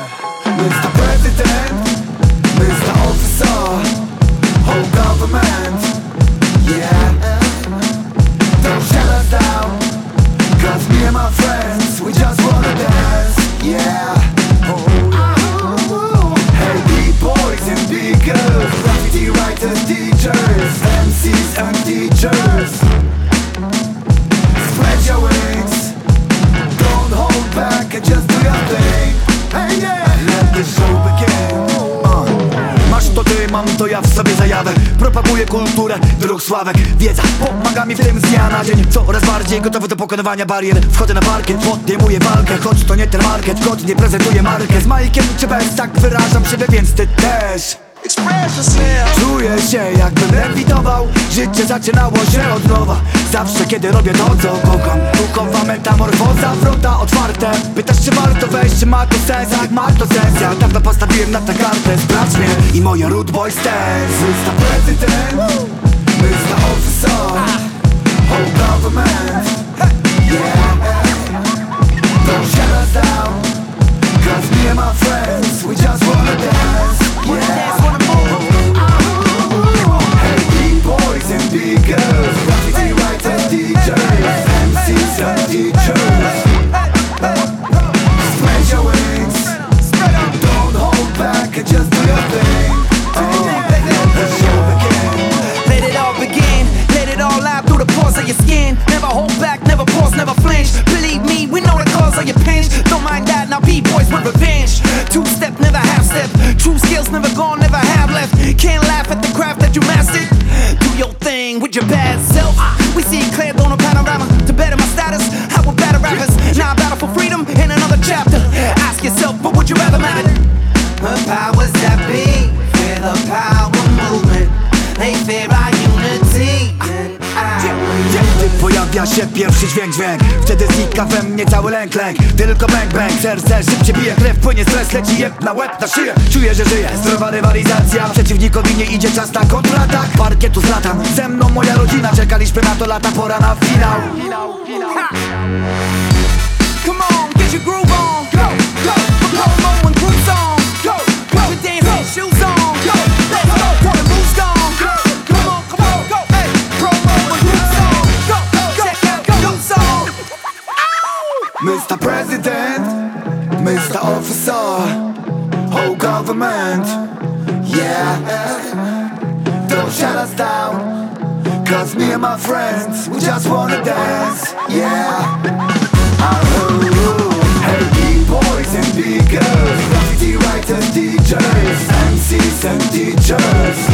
Mr. President, Mr. Officer, whole government, yeah. Don't shut us down, cause me and my friends, we just wanna dance, yeah. Hey, B-boys and B-girls, graffiti writers, teachers, MCs and teachers, spread your wings, don't hold back and just do your thing. Hey, yeah, let the show begin. Masz to ty, mam to ja w sobie zajawę. Propaguję kulturę dróg sławek. Wiedza pomaga mi w tym z dnia na dzień. Coraz bardziej gotowy do pokonywania barier. Wchodzę na parkiet, podejmuję walkę. Choć to nie ten market, godnie prezentuję markę. Z Majkiem czy bez, tak wyrażam siebie, więc ty też. Czuję się jakbym lewitował. Życie zaczynało się od nowa. Zawsze kiedy robię to co kocham. Duchowa metamorfoza, wrota otwarte. Pytasz czy warto wejść, czy ma to sens? Jak ma to sens? Ja dawno postawiłem na tę kartę. Sprawdź mnie i moje Rude Boy stance. Mr. President, Mr. Officer, whole government, yeah. Don't shut us down, cause me and my friends, we just wanna dance, yeah. B-girls, graffiti writers, DJs, MCs and teachers, spread your wings, don't hold back and just do your thing. Let the show begin. Let it all begin, let it all out through the pores of your skin. Never hold back, never pause, never flinch. Believe me, we know the cause of your pinch. Don't mind that, now B-boys with revenge. Two-step, never half-step. True skills never gone, never have left. Can't laugh at the craft that you mastered. Do your thing with your bad self. We see it clear, don't no panorama. To better my status, I will battle rappers. Now I battle for freedom in another chapter. Ask yourself, what would you rather man? The powers that be fear the power movement. They fear our unity. Gdy pojawia się pierwszy dźwięk, wtedy znika we mnie cały lęk. Tylko bang bang, serce szybciej bije. Krew płynie, stres leci jeb na łeb, na szyję. Czuję, że żyję, zdrowa rywalizacja. Przeciwnikowi nie idzie czas na kontratak. Parkietu zlatam, ze mną moja rodzina. Czekaliśmy na to lata, pora na finał. Come on, get your groove on. Go, go, promo and groups on. Go, go, with dancing shoes on. Go, let's go, for the moves gone. Come on, come on, go, hey, promo and groups on. Go, go, check out the new song. Mr. President, Mr. Officer, whole government, yeah. Don't shut us down, cause me and my friends, we just wanna dance, yeah. Hey, B-boys and B-girls, graffiti writers, DJs, MCs and teachers,